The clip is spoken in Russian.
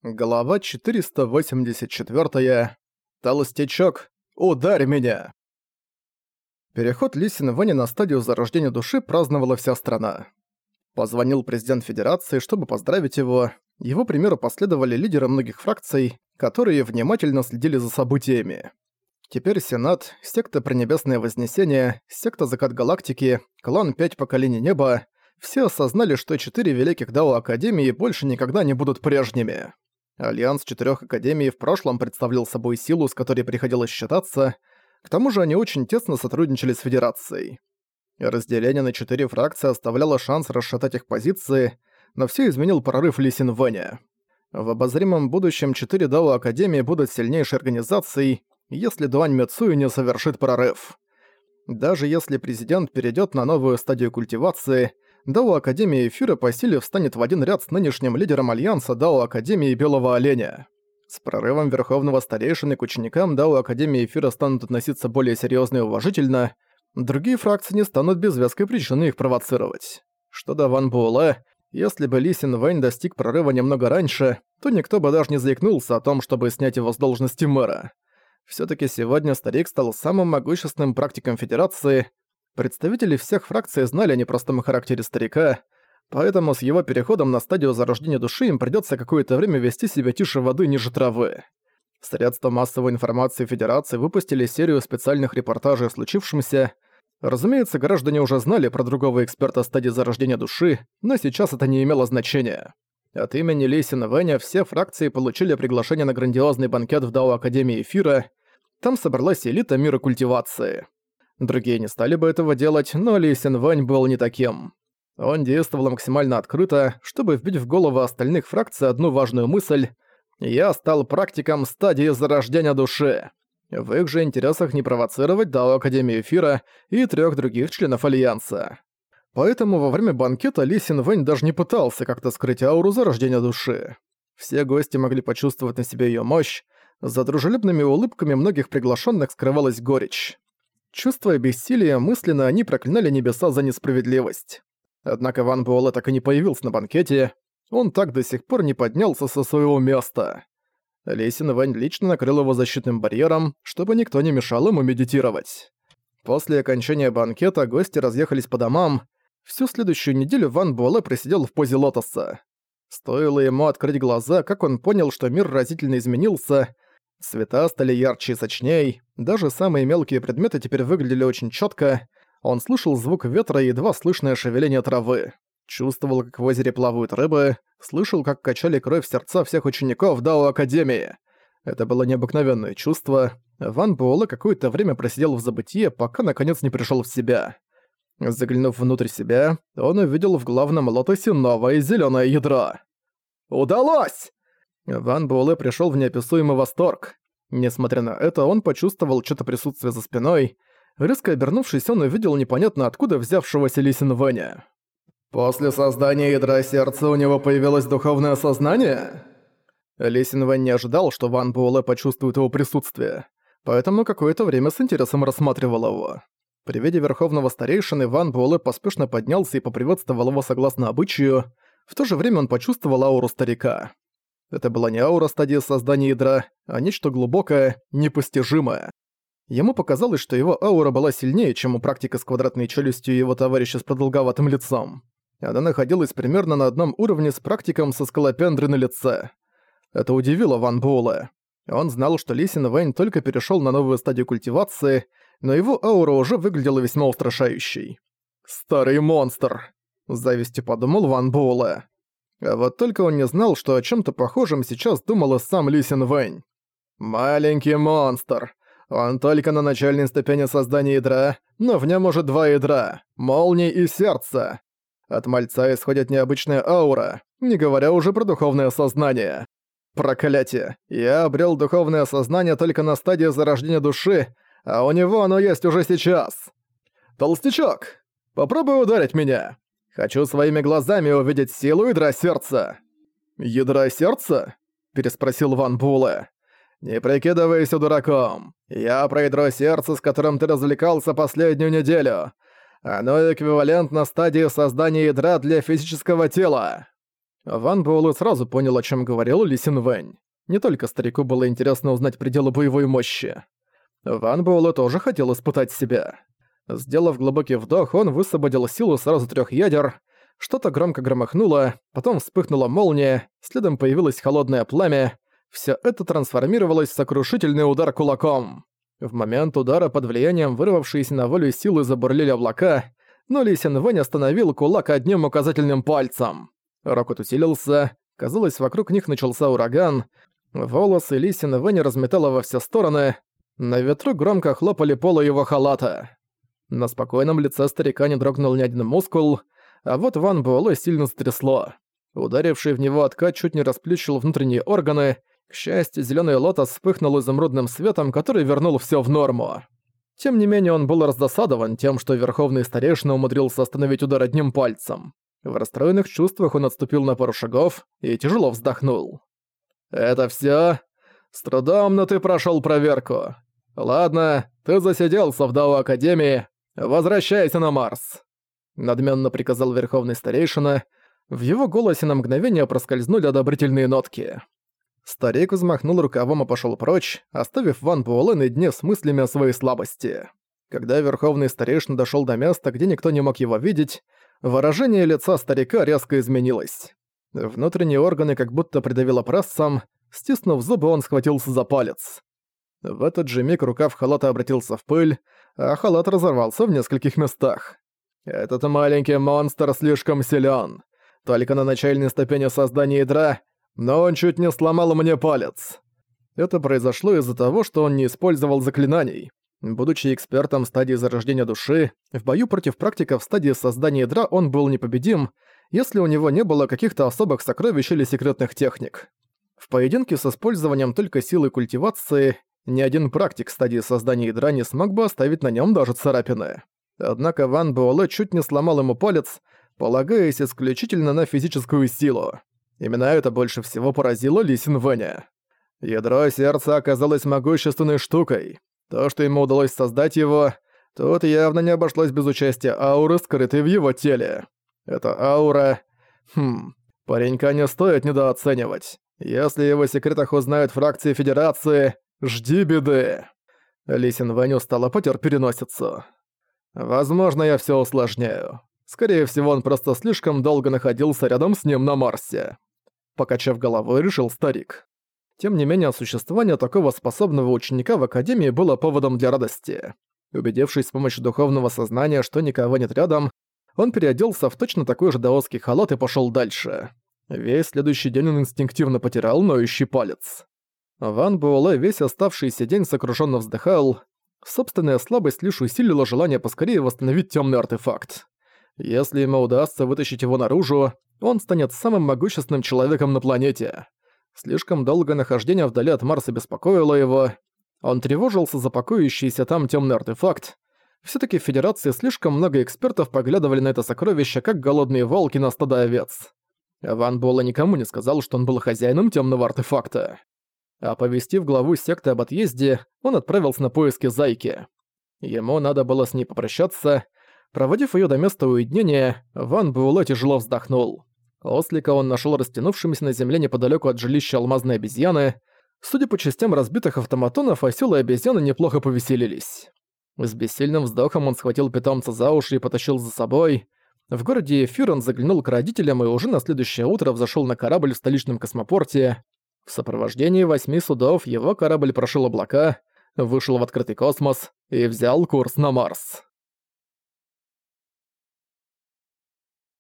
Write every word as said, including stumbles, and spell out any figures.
Глава четыреста восемьдесят четыре. Толстячок, ударь меня! Переход Ли Синвэня на стадию зарождения души праздновала вся страна. Позвонил президент Федерации, чтобы поздравить его. Его примеру последовали лидеры многих фракций, которые внимательно следили за событиями. Теперь Сенат, секта Пренебесное Вознесение, секта Закат Галактики, клан Пять Поколений Неба — все осознали, что четыре великих Дао Академии больше никогда не будут прежними. Альянс четырёх Академий в прошлом представлял собой силу, с которой приходилось считаться, к тому же они очень тесно сотрудничали с Федерацией. Разделение на четыре фракции оставляло шанс расшатать их позиции, но всё изменил прорыв Ли Синвэня. В обозримом будущем четыре Дао Академии будут сильнейшей организацией, если Дуань Мицуи не совершит прорыв. Даже если президент перейдет на новую стадию культивации, Дао Академия Эфира по силе встанет в один ряд с нынешним лидером Альянса Дао Академии Белого Оленя. С прорывом Верховного Старейшины к ученикам Дао Академии Эфира станут относиться более серьезно и уважительно, другие фракции не станут без веской причины их провоцировать. Что до Ван Буэлэ, если бы Ли Синвэнь достиг прорыва немного раньше, то никто бы даже не заикнулся о том, чтобы снять его с должности мэра. Всё-таки сегодня старик стал самым могущественным практиком Федерации. Представители всех фракций знали о непростом характере старика, поэтому с его переходом на стадию зарождения души им придётся какое-то время вести себя тише воды ниже травы. Средства массовой информации Федерации выпустили серию специальных репортажей о случившемся. Разумеется, граждане уже знали про другого эксперта стадии зарождения души, но сейчас это не имело значения. От имени Ли Синвэня все фракции получили приглашение на грандиозный банкет в Дао Академии Эфира. Там собралась элита мира культивации. Другие не стали бы этого делать, но Ли Синвэнь был не таким. Он действовал максимально открыто, чтобы вбить в голову остальных фракций одну важную мысль: «Я стал практиком стадии зарождения души». В их же интересах не провоцировать Дао Академию Эфира и трёх других членов Альянса. Поэтому во время банкета Ли Синвэнь даже не пытался как-то скрыть ауру зарождения души. Все гости могли почувствовать на себе её мощь. За дружелюбными улыбками многих приглашенных скрывалась горечь. Чувствуя бессилие, мысленно они проклинали небеса за несправедливость. Однако Ван Буэлэ так и не появился на банкете, он так до сих пор не поднялся со своего места. Ли Синвэнь лично накрыл его защитным барьером, чтобы никто не мешал ему медитировать. После окончания банкета гости разъехались по домам. Всю следующую неделю Ван Буэлэ просидел в позе лотоса. Стоило ему открыть глаза, как он понял, что мир разительно изменился. Цвета стали ярче и сочней, даже самые мелкие предметы теперь выглядели очень чётко. Он слышал звук ветра и едва слышное шевеление травы. Чувствовал, как в озере плавают рыбы, слышал, как качали кровь сердца всех учеников Дао Академии. Это было необыкновенное чувство. Ван Буэлэ какое-то время просидел в забытье, пока наконец не пришёл в себя. Заглянув внутрь себя, он увидел в главном лотосе новое зелёное ядро. «Удалось!» Ван Буэлэ пришёл в неописуемый восторг. Несмотря на это, он почувствовал чьё-то присутствие за спиной. Резко обернувшись, он увидел непонятно откуда взявшегося Ли Синвэня. «После создания ядра сердца у него появилось духовное сознание?» Ли Синвэнь не ожидал, что Ван Буэлэ почувствует его присутствие, поэтому какое-то время с интересом рассматривал его. При виде Верховного Старейшины Ван Буэлэ поспешно поднялся и поприветствовал его согласно обычаю. В то же время он почувствовал ауру старика. Это была не аура стадии создания ядра, а нечто глубокое, непостижимое. Ему показалось, что его аура была сильнее, чем у практика с квадратной челюстью и его товарища с продолговатым лицом. Она находилась примерно на одном уровне с практиком со скалопендрой на лице. Это удивило Ван Буэлэ. Он знал, что Ли Синвэнь только перешёл на новую стадию культивации, но его аура уже выглядела весьма устрашающей. «Старый монстр!» — с завистью подумал Ван Буэлэ. А вот только он не знал, что о чём-то похожем сейчас думал и сам Ли Синвэнь. «Маленький монстр. Он только на начальной ступени создания ядра, но в нём уже два ядра — молнии и сердце. От мальца исходит необычная аура, не говоря уже про духовное сознание. Проклятие! Я обрел духовное сознание только на стадии зарождения души, а у него оно есть уже сейчас. Толстячок, попробуй ударить меня. Хочу своими глазами увидеть силу ядра сердца». «Ядра сердца?» – переспросил Ван Буэлэ. «Не прикидывайся дураком. Я про ядро сердца, с которым ты развлекался последнюю неделю. Оно эквивалентно стадии создания ядра для физического тела». Ван Буэлэ сразу понял, о чем говорил Ли Синвэнь. Не только старику было интересно узнать пределы боевой мощи. Ван Буэлэ тоже хотел испытать себя. Сделав глубокий вдох, он высвободил силу сразу трёх ядер. Что-то громко громыхнуло, потом вспыхнула молния, следом появилось холодное пламя. Всё это трансформировалось в сокрушительный удар кулаком. В момент удара под влиянием вырвавшейся на волю силы забурлили облака, но Ли Синвэнь остановил кулак одним указательным пальцем. Рокот усилился, казалось, вокруг них начался ураган. Волосы Ли Синвэня разметало во все стороны, на ветру громко хлопали полы его халата. На спокойном лице старика не дрогнул ни один мускул, а вот Ван Буэлэ сильно затрясло. Ударивший в него откат чуть не расплющил внутренние органы. К счастью, зелёный лотос вспыхнул изумрудным светом, который вернул всё в норму. Тем не менее, он был раздосадован тем, что верховный старейшина умудрился остановить удар одним пальцем. В расстроенных чувствах он отступил на пару шагов и тяжело вздохнул. «Это всё? С трудом, но ты прошёл проверку. Ладно, ты засиделся в Дао Академии. Возвращайся на Марс», — надменно приказал верховный старейшина. В его голосе на мгновение проскользнули одобрительные нотки. Старик взмахнул рукавом и пошёл прочь, оставив Ван Буэлэ наедине с мыслями о своей слабости. Когда верховный старейшина дошёл до места, где никто не мог его видеть, выражение лица старика резко изменилось. Внутренние органы как будто придавило прессом, стиснув зубы, он схватился за палец. В этот же миг рукав халата обратился в пыль, а халат разорвался в нескольких местах. «Этот маленький монстр слишком силён. Только на начальной ступени создания ядра, но он чуть не сломал мне палец». Это произошло из-за того, что он не использовал заклинаний. Будучи экспертом стадии зарождения души, в бою против практиков стадии создания ядра он был непобедим, если у него не было каких-то особых сокровищ или секретных техник. В поединке с использованием только силы культивации ни один практик стадии создания ядра не смог бы оставить на нем даже царапины. Однако Ван Буэлэ чуть не сломал ему палец, полагаясь исключительно на физическую силу. Именно это больше всего поразило Ли Синвэня. Ядро сердца оказалось могущественной штукой. То, что ему удалось создать его, тут явно не обошлось без участия ауры, скрытой в его теле. Эта аура... Хм... Паренька не стоит недооценивать. Если о его секретах узнают фракции Федерации, жди беды. Ли Синвэнь устало потер переносицу. Возможно, я всё усложняю. Скорее всего, он просто слишком долго находился рядом с ним на Марсе. Покачав головой, решил старик. Тем не менее, существование такого способного ученика в Академии было поводом для радости. Убедившись с помощью духовного сознания, что никого нет рядом, он переоделся в точно такой же даосский халат и пошёл дальше. Весь следующий день он инстинктивно потирал ноющий палец. Ван Буэлэ весь оставшийся день сокрушённо вздыхал. Собственная слабость лишь усилила желание поскорее восстановить тёмный артефакт. Если ему удастся вытащить его наружу, он станет самым могущественным человеком на планете. Слишком долгое нахождение вдали от Марса беспокоило его. Он тревожился за покоящийся там тёмный артефакт. Всё-таки в Федерации слишком много экспертов поглядывали на это сокровище, как голодные волки на стадо овец. Ван Буэлэ никому не сказал, что он был хозяином тёмного артефакта. Оповестив главу секты об отъезде, он отправился на поиски Зайки. Ему надо было с ней попрощаться. Проводив её до места уединения, Ван Буэлэ тяжело вздохнул. Ослика он нашёл растянувшимся на земле неподалёку от жилища алмазной обезьяны. Судя по частям разбитых автоматонов, осёл и обезьяны неплохо повеселились. С бессильным вздохом он схватил питомца за уши и потащил за собой. В городе Эфир он заглянул к родителям и уже на следующее утро взошёл на корабль в столичном космопорте. В сопровождении восьми судов его корабль прошёл облака, вышел в открытый космос и взял курс на Марс.